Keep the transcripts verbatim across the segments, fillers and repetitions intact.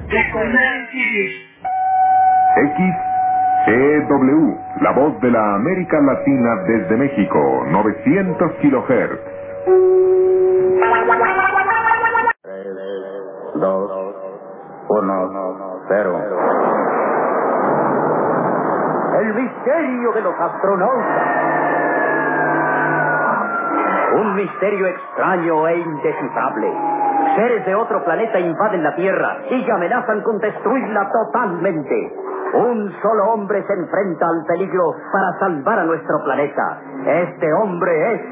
X E W, la voz de la América Latina desde México, novecientos kilohertz. tres, dos, uno, cero. El misterio de los astronautas. Un misterio extraño e indescifrable. Seres de otro planeta invaden la Tierra y amenazan con destruirla totalmente. Un solo hombre se enfrenta al peligro para salvar a nuestro planeta. Este hombre es...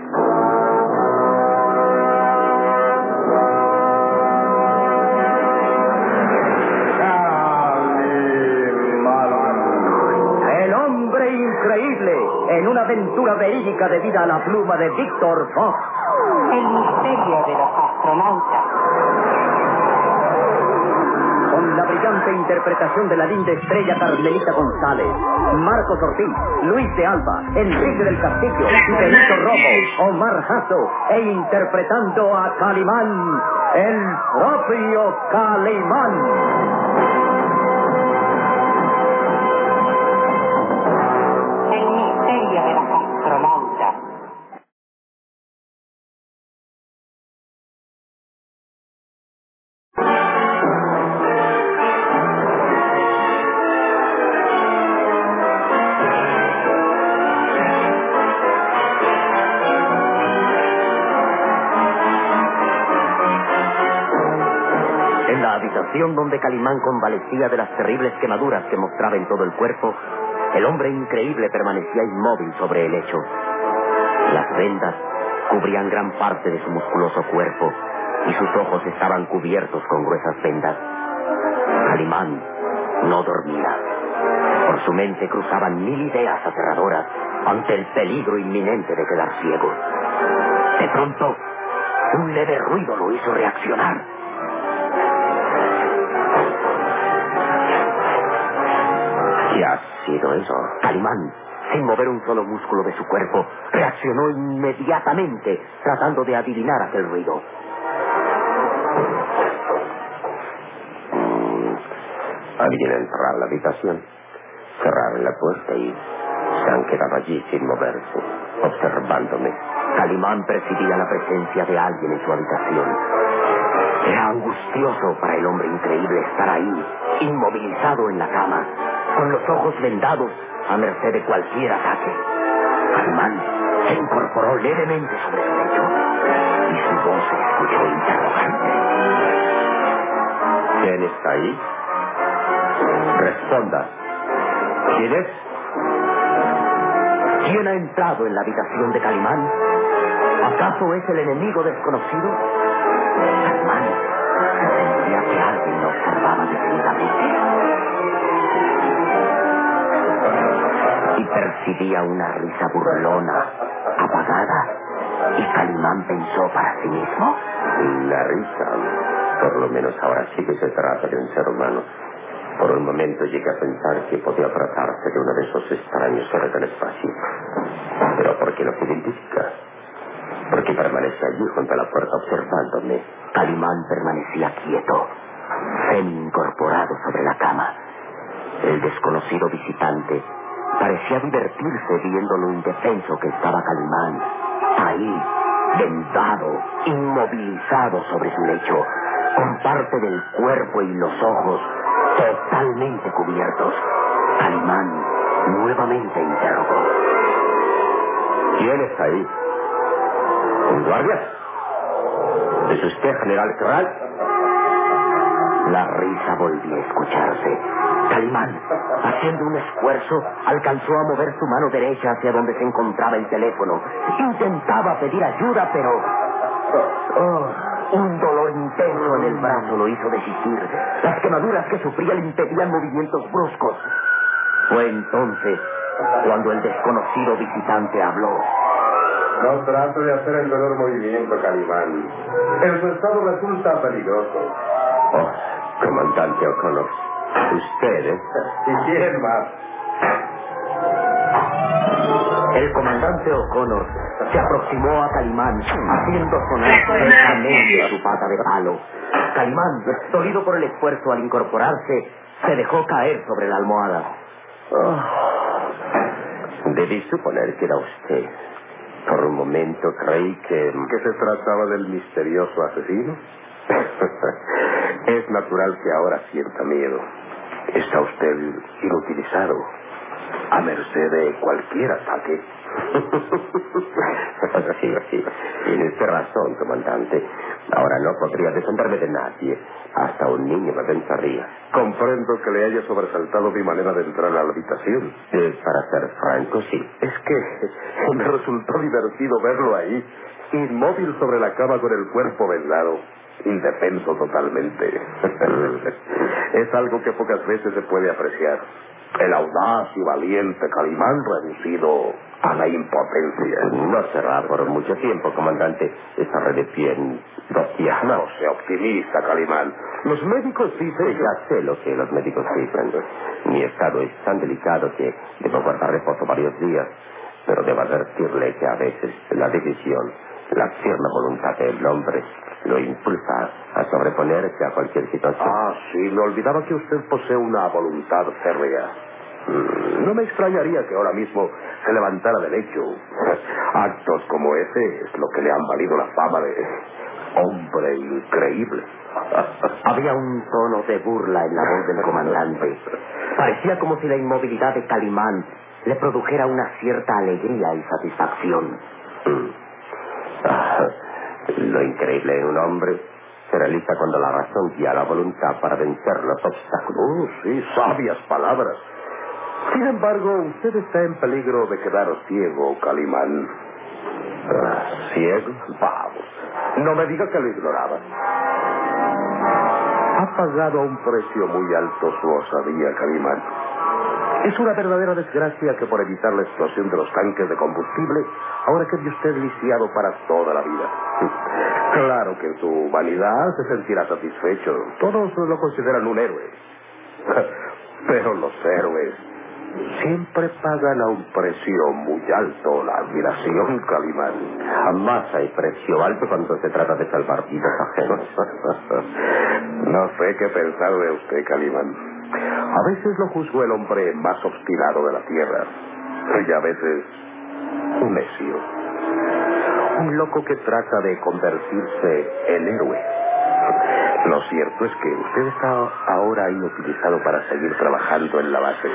el hombre increíble, en una aventura verídica debida a la pluma de Víctor Fox. El misterio de los astronautas. Con la brillante interpretación de la linda estrella Carmelita González, Marcos Ortiz, Luis de Alba, Enrique del Castillo, Benito Romo, Omar Jasso, e interpretando a Calimán, el propio Calimán. El misterio de los astronautas. En la habitación donde Calimán convalecía de las terribles quemaduras que mostraba en todo el cuerpo, el hombre increíble permanecía inmóvil sobre el lecho. Las vendas cubrían gran parte de su musculoso cuerpo y sus ojos estaban cubiertos con gruesas vendas. Calimán no dormía. Por su mente cruzaban mil ideas aterradoras ante el peligro inminente de quedar ciego. De pronto, un leve ruido lo hizo reaccionar. ¿Qué ha sido eso? Calimán, sin mover un solo músculo de su cuerpo, reaccionó inmediatamente, tratando de adivinar aquel ruido. Mm, alguien entró a la habitación, cerraron la puerta y se han quedado allí sin moverse, observándome. Calimán percibía la presencia de alguien en su habitación. Era angustioso para el hombre increíble estar ahí, inmovilizado en la cama, con los ojos vendados a merced de cualquier ataque. Calimán se incorporó levemente sobre su lecho y su voz se escuchó interrogante. ¿Quién está ahí? Responda. ¿Quién es? ¿Quién ha entrado en la habitación de Calimán? ¿Acaso es el enemigo desconocido? Calimán sentía que alguien lo observaba detenidamente y percibía una risa burlona, apagada, y Calimán pensó para sí mismo: la risa, por lo menos ahora sí que se trata de un ser humano. Por un momento llegué a pensar que podía tratarse de uno de esos extraños seres del espacio. Pero ¿por qué no se identifica? Porque permanece allí junto a la puerta observándome. Calimán permanecía quieto, semi-incorporado sobre la cama. El desconocido visitante parecía divertirse viendo lo indefenso que estaba Calimán. Ahí, vendado, inmovilizado sobre su lecho, con parte del cuerpo y los ojos totalmente cubiertos. Calimán nuevamente interrogó: ¿quién está ahí? ¿Un guardia? ¿Es usted General Corral? La risa volvió a escucharse. Calimán, haciendo un esfuerzo, alcanzó a mover su mano derecha hacia donde se encontraba el teléfono. Intentaba pedir ayuda, pero... Oh, un dolor intenso en el brazo lo hizo desistir. Las quemaduras que sufría le impedían movimientos bruscos. Fue entonces cuando el desconocido visitante habló. No trato de hacer el menor movimiento, Calimán. En su estado resulta peligroso. Oh, comandante O'Connor, usted, ¿eh? ¿Y quién más? El comandante O'Connor Se aproximó a Calimán, haciendo sonar secamente su pata de palo. Calimán, dolido por el esfuerzo al incorporarse, se dejó caer sobre la almohada. Oh, debí suponer que era usted. Por un momento creí que... ¿Que se trataba del misterioso asesino? Es natural que ahora sienta miedo. Está usted inutilizado, a merced de cualquier ataque. Sí, sí. Tiene usted razón, comandante. Ahora no podría defenderme de nadie. Hasta un niño me pensaría. Comprendo que le haya sobresaltado mi manera de entrar a la habitación. Eh, para ser franco, sí. Es que me resultó divertido verlo ahí, inmóvil sobre la cama con el cuerpo vendado, indefenso totalmente. Es algo que pocas veces se puede apreciar. El audaz y valiente Calimán reducido a la impotencia. No será por mucho tiempo, comandante. Estaré de pie en dos días. No sea optimista, Calimán. Los médicos dicen... Ya sé lo que los médicos dicen. Mi estado es tan delicado que debo guardar reposo varios días. Pero debo advertirle que a veces la decisión, la firme voluntad del hombre, lo impulsa a sobreponerse a cualquier situación. Ah, sí, me olvidaba que usted posee una voluntad férrea. No me extrañaría que ahora mismo se levantara del hecho. Actos como ese es lo que le han valido la fama de hombre increíble. Había un tono de burla en la voz del comandante. Parecía como si la inmovilidad de Calimán le produjera una cierta alegría y satisfacción. Ah, lo increíble en un hombre se realiza cuando la razón guía la voluntad para vencer los obstáculos. Oh, sí, sabias palabras. Sin embargo, usted está en peligro de quedar ciego, Calimán. Ah, ¿ciego? Vamos, no me diga que lo ignoraba. Ha pagado a un precio muy alto su osadía, Calimán. Es una verdadera desgracia que por evitar la explosión de los tanques de combustible, ahora quede usted lisiado para toda la vida. Claro que en su vanidad se sentirá satisfecho. Todos lo consideran un héroe. Pero los héroes siempre pagan a un precio muy alto la admiración, Calimán. Jamás hay precio alto cuando se trata de salvar vidas ajenas. No sé qué pensar de usted, Calimán. A veces lo juzgo el hombre más obstinado de la tierra. Y a veces un necio. Un loco que trata de convertirse en héroe. Lo cierto es que usted está ahora inutilizado para seguir trabajando en la base.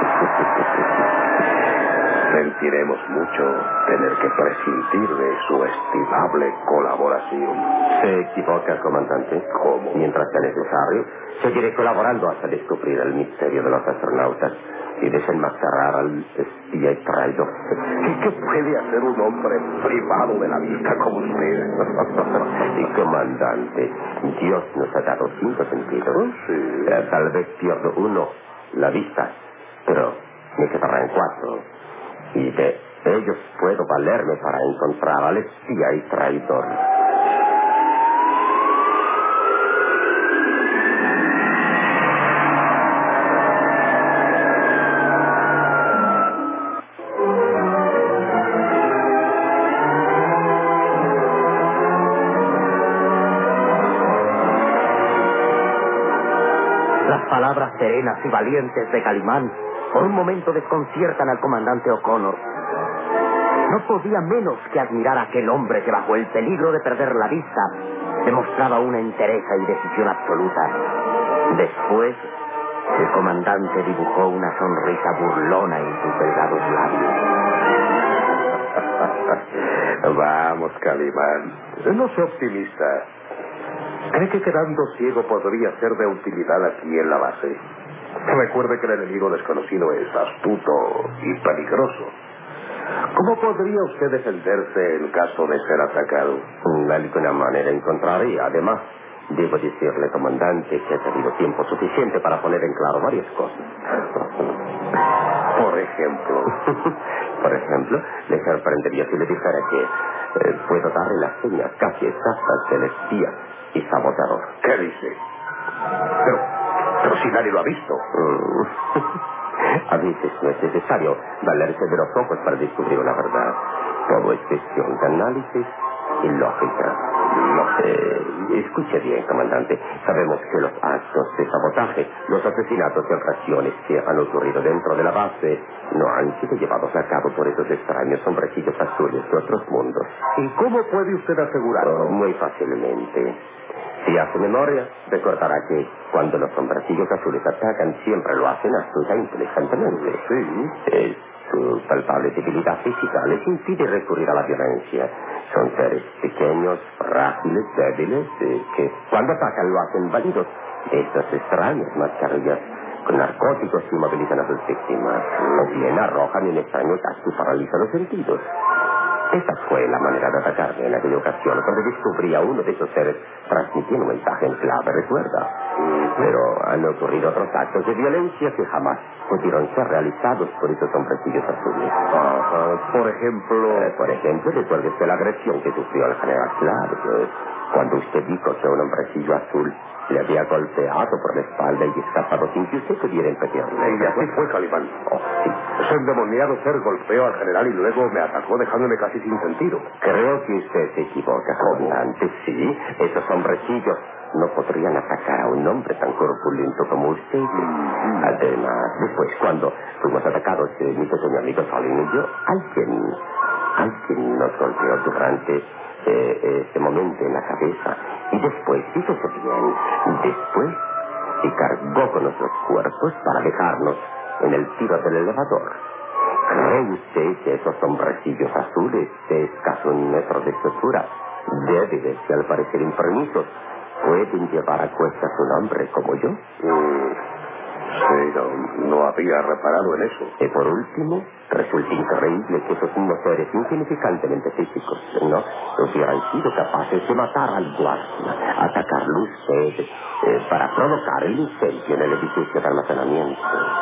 Sentiremos mucho tener que prescindir de su estimable colaboración. Se equivoca, comandante. ¿Cómo? Mientras sea necesario, seguiré colaborando hasta descubrir el misterio de los astronautas y desenmascarar al espía y traidor. ¿Y qué puede hacer un hombre privado de la vista como usted? Y comandante, Dios nos ha dado cinco sentidos. Oh, sí. Eh, tal vez pierdo uno, la vista, pero me quedará en cuatro. Y de ellos puedo valerme para encontrar al espía y traidor. Las palabras serenas y valientes de Calimán por un momento desconciertan al comandante O'Connor. No podía menos que admirar a aquel hombre que bajo el peligro de perder la vista demostraba una entereza y decisión absoluta. Después, el comandante dibujó una sonrisa burlona en sus delgados labios. Vamos, Calimán. No sea optimista. ¿Cree que quedando ciego podría ser de utilidad aquí en la base? Recuerde que el enemigo desconocido es astuto y peligroso. ¿Cómo podría usted defenderse en caso de ser atacado? De alguna manera encontraré. Además, debo decirle, comandante, que he tenido tiempo suficiente para poner en claro varias cosas. Por ejemplo. Por ejemplo, le sorprendería si le dijera que eh, puedo darle las señas casi exactas del espía y saboteador. ¿Qué dice? Pero, pero si nadie lo ha visto. Mm. A veces no es necesario valerse de los ojos para descubrir la verdad. Todo es cuestión de análisis y lógica. Eh, escuche bien, comandante. Sabemos que los actos de sabotaje, los asesinatos y agresiones que han ocurrido dentro de la base no han sido llevados a cabo por esos extraños hombrecillos azules de otros mundos. ¿Y cómo puede usted asegurarlo? Oh, muy fácilmente. Si hace memoria, recordará que cuando los hombrecillos azules atacan, siempre lo hacen astuta e inteligentemente. Sí. Eh, su palpable debilidad física les impide recurrir a la violencia. Son seres pequeños, frágiles, débiles, eh, que cuando atacan lo hacen válidos de estas extrañas mascarillas con narcóticos que inmovilizan a sus víctimas, o bien arrojan un extraño gas que paraliza los sentidos. Esa fue la manera de atacarme en aquella ocasión, cuando descubrí a uno de esos seres transmitiendo un mensaje en clave, recuerda. Pero han ocurrido otros actos de violencia que jamás pudieron ser realizados por esos hombrecillos azules. Ajá. Por ejemplo... Eh, por ejemplo, recuerde usted la agresión que sufrió el general Clark, cuando usted dijo que un hombrecillo azul le había golpeado por la espalda y escapado sin que usted pudiera impedirlo. Y así fue, Calimán. Oh, sí. Ese endemoniado ser golpeó al general y luego me atacó dejándome casi sin sentido. Creo que usted se equivoca, comandante. Sí, esos hombrecillos no podrían atacar a un hombre tan corpulento como usted. Mm-hmm. Además, después, cuando fuimos atacados, eh, mi pequeño amigo Solín y yo, alguien, alguien nos golpeó durante eh, ese momento en la cabeza. Y después, fíjese bien, después se cargó con nuestros cuerpos para dejarnos en el tiro del elevador. ¿Cree usted que esos hombrecillos azules de escaso un metro de estatura, débiles y al parecer enfermizos, pueden llevar a cuestas un hombre como yo? Mm, sí, no, no había reparado en eso. Y por último, resulta increíble que esos mismos seres insignificantemente físicos, ¿no?, hubieran sido capaces de matar al guardia, atacarlo usted, eh, para provocar el incendio en el edificio de almacenamiento.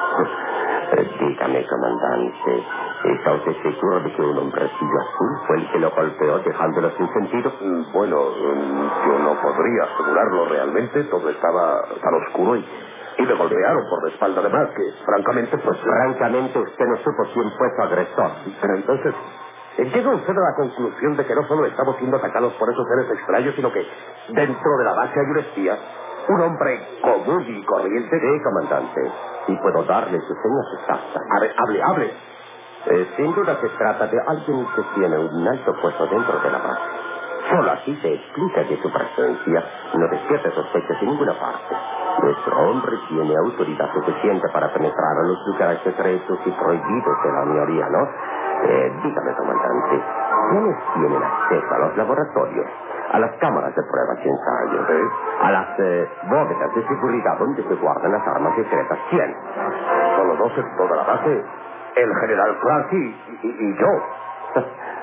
Eh, dígame, comandante, ¿está usted seguro de que un hombrecillo azul fue el que lo golpeó dejándolo sin sentido? Mm, Bueno, mm, yo no podría asegurarlo realmente. Todo estaba tan oscuro y, y me golpearon por la espalda. Además que, francamente, pues... Francamente, usted no supo quién fue su agresor. Pero entonces, llega usted a la conclusión de que no solo estamos siendo atacados por esos seres extraños, sino que dentro de la base hay un espía, un hombre común y corriente. Sí, comandante. Y puedo darle sus señas exactas. A ver, hable, hable. Eh, sin duda se trata de alguien que tiene un alto puesto dentro de la base. Solo así se explica que su presencia no despierta sospechas en ninguna parte. Nuestro hombre tiene autoridad suficiente para penetrar a los lugares secretos y prohibidos de la mayoría, ¿no? Eh, dígame, comandante, ¿quiénes tienen acceso a los laboratorios, a las cámaras de pruebas y ensayos, ¿Eh? a las eh, bóvedas de seguridad donde se guardan las armas secretas? ¿Quién? Solo dos en toda la base. El general Clark y, y, y yo.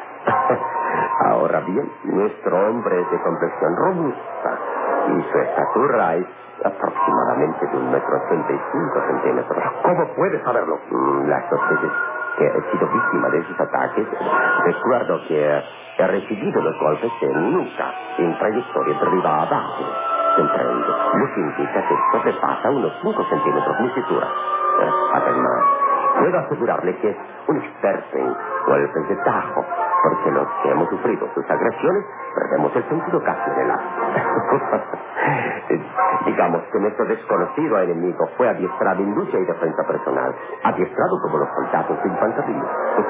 Ahora bien, nuestro hombre es de complexión robusta y su estatura es aproximadamente de un metro ochenta y cinco centímetros. ¿Cómo puede saberlo? Mm, Las dos veces que he sido víctima de esos ataques, recuerdo que he recibido los golpes en nuca, en trayectoria de arriba a abajo. Comprende, lo que indica que sobrepasa unos cinco centímetros mi cintura. Eh, además, puedo asegurarle que es un experto en golpes de tajo, porque los que hemos sufrido sus agresiones perdemos el sentido casi del acto. Digamos que nuestro desconocido enemigo fue adiestrado en lucha y defensa personal, adiestrado como los soldados de infantería.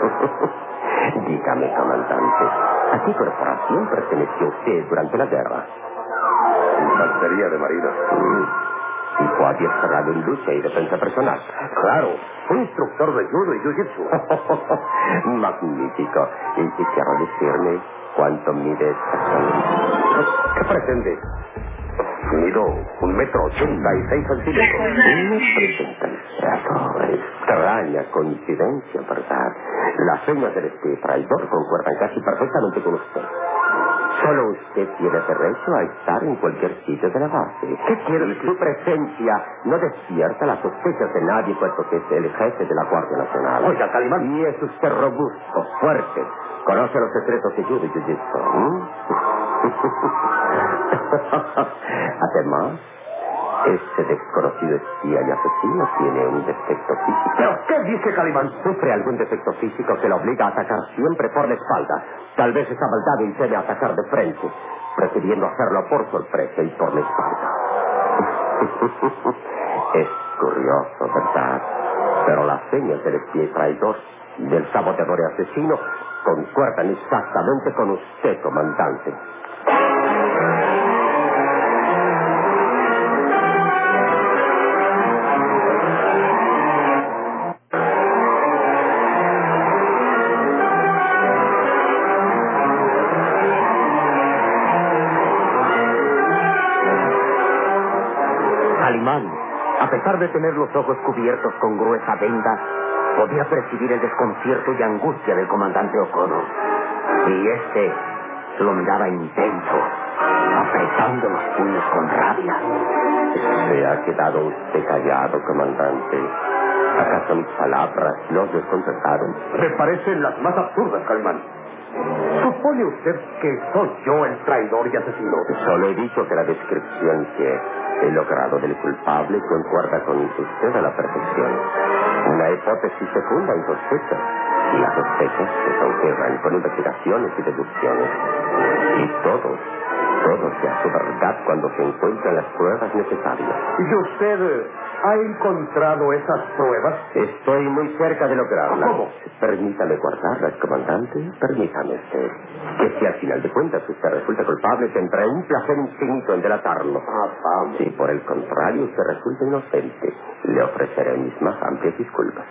Dígame, comandante, ¿a qué corporación perteneció usted durante la guerra? Infantería de Marina. Mm. Y fue adiestrado en lucha y defensa personal. Claro, fue instructor de judo y jiu-jitsu. Magnífico. ¿Y quisiera decirme cuánto mide exactamente? ¿Qué pretende? Mido un metro ochenta y seis centímetros. Un metro ochenta y seis. Extraña coincidencia, ¿verdad? Las señas del este traidor concuerdan casi perfectamente con usted. Solo usted tiene derecho a estar en cualquier sitio de la base. ¿Qué quiere decir? Su presencia no despierta las sospechas de nadie, puesto que es el jefe de la Guardia Nacional. Oiga, Calimán. Y es usted robusto, fuerte. Conoce los secretos de judo y jiu-jitsu. Además, Ese desconocido espía y asesino tiene un defecto físico. ¿Pero qué dice Calimán? Sufre algún defecto físico que lo obliga a atacar siempre por la espalda. Tal vez esa maldad y teme atacar de frente, prefiriendo hacerlo por sorpresa y por la espalda. Es curioso, ¿verdad? Pero las señas del espía y traidor, del saboteador y asesino, concuerdan exactamente con usted, comandante. Calimán, a pesar de tener los ojos cubiertos con gruesa venda, podía percibir el desconcierto y angustia del comandante O'Connor. Y este lo miraba intenso, apretando los puños con rabia. ¿Se ha quedado usted callado, comandante? ¿Acaso mis palabras no desconcertaron? Me parecen las más absurdas, Calimán. ¿Supone usted que soy yo el traidor y asesino? Solo he dicho que la descripción que he logrado del culpable concuerda con usted a la perfección. Una hipótesis fecunda en sospechas. Y las sospechas se confirman con investigaciones y deducciones. Y todo, todo se hace verdad cuando se encuentran las pruebas necesarias. ¿Y usted ha encontrado esas pruebas? Estoy muy cerca de lograrlas. ¿Cómo? Permítame guardarlas, comandante. Permítame usted. Que si al final de cuentas usted resulta culpable, tendrá un placer infinito en delatarlo. Ah, vamos. Si por el contrario usted resulta inocente, le ofreceré mis más amplias disculpas.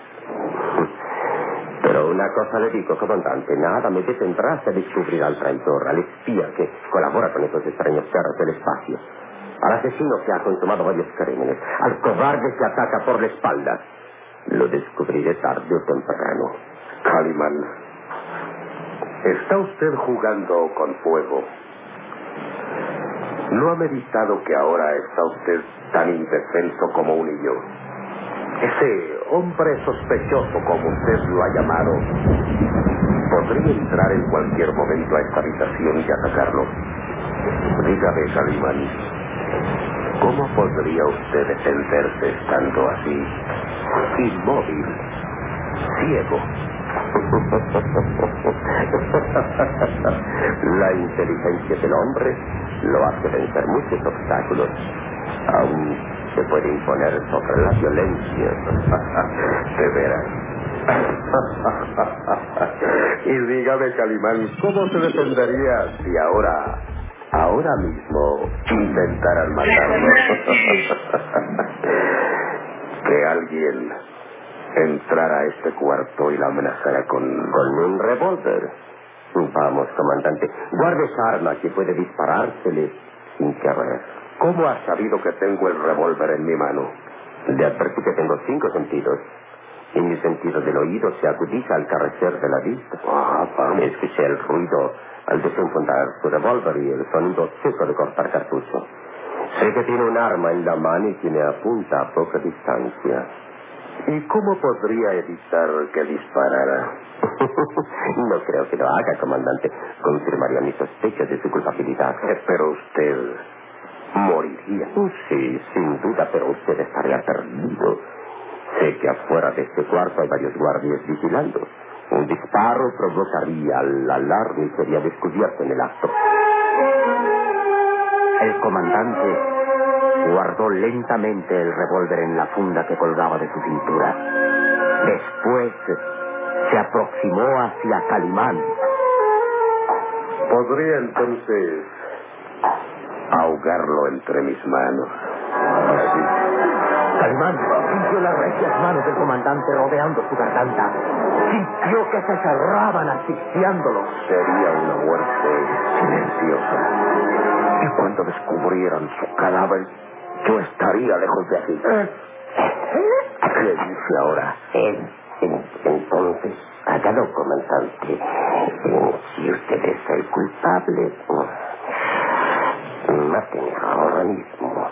Pero una cosa le digo, comandante, nada me detendrá hasta descubrir al traidor, al espía que colabora con esos extraños perros del espacio, al asesino que ha consumado varios crímenes, al cobarde que ataca por la espalda. Lo descubriré tarde o temprano. Calimán, está usted jugando con fuego. ¿No ha meditado que ahora está usted tan indefenso como un niño? Ese hombre sospechoso, como usted lo ha llamado, podría entrar en cualquier momento a esta habitación y atacarlo. Dígame, Calimán, ¿cómo podría usted defenderse estando así, inmóvil, ciego? La inteligencia del hombre lo hace vencer muchos obstáculos. Aún se puede imponer sobre la violencia. De veras. Y dígame, Calimán, ¿cómo se defendería si ahora, ahora mismo, intentaran matarlo? Que alguien entrara a este cuarto y la amenazara con... ¿Con un revólver? Vamos, comandante, guarde esa arma que puede disparársele sin querer. ¿Cómo ha sabido que tengo el revólver en mi mano? Le advertí que tengo cinco sentidos. Y mi sentido del oído se agudiza al carecer de la vista. Ah, vamos. Escuché el ruido al desenfundar su revólver y el sonido seco de cortar cartucho. Sé que tiene un arma en la mano y que me apunta a poca distancia. ¿Y cómo podría evitar que disparara? No creo que lo haga, comandante. Confirmaría mis sospechas de su culpabilidad. Eh, pero usted moriría. Sí, sin duda, pero usted estaría perdido. Sé que afuera de este cuarto hay varios guardias vigilando. Un disparo provocaría la alarma y sería descubierto en el acto. El comandante guardó lentamente el revólver en la funda que colgaba de su cintura. Después se aproximó hacia Calimán. ¿Podría entonces ahogarlo entre mis manos? Así. Calimán sintió las recias manos del comandante rodeando su garganta. Sintió que se cerraban asfixiándolo. Sería una muerte silenciosa. Y cuando descubrieran su cadáver, yo estaría lejos de aquí. ¿Qué dice ahora? En, en, entonces, hágalo, comandante. Si usted es el culpable, máteme ahora mismo.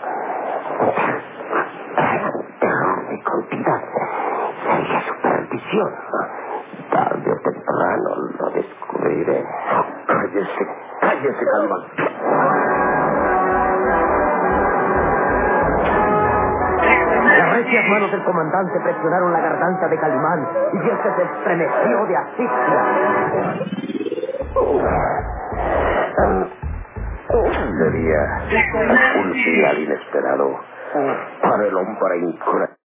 Dejarme con vida sería su perdición. Tarde o temprano lo descubriré. Cállese, cállese, Calimán. Las recias manos del comandante presionaron la garganta de Calimán y este se estremeció de asfixia. Sería un final inesperado para el hombre increíble.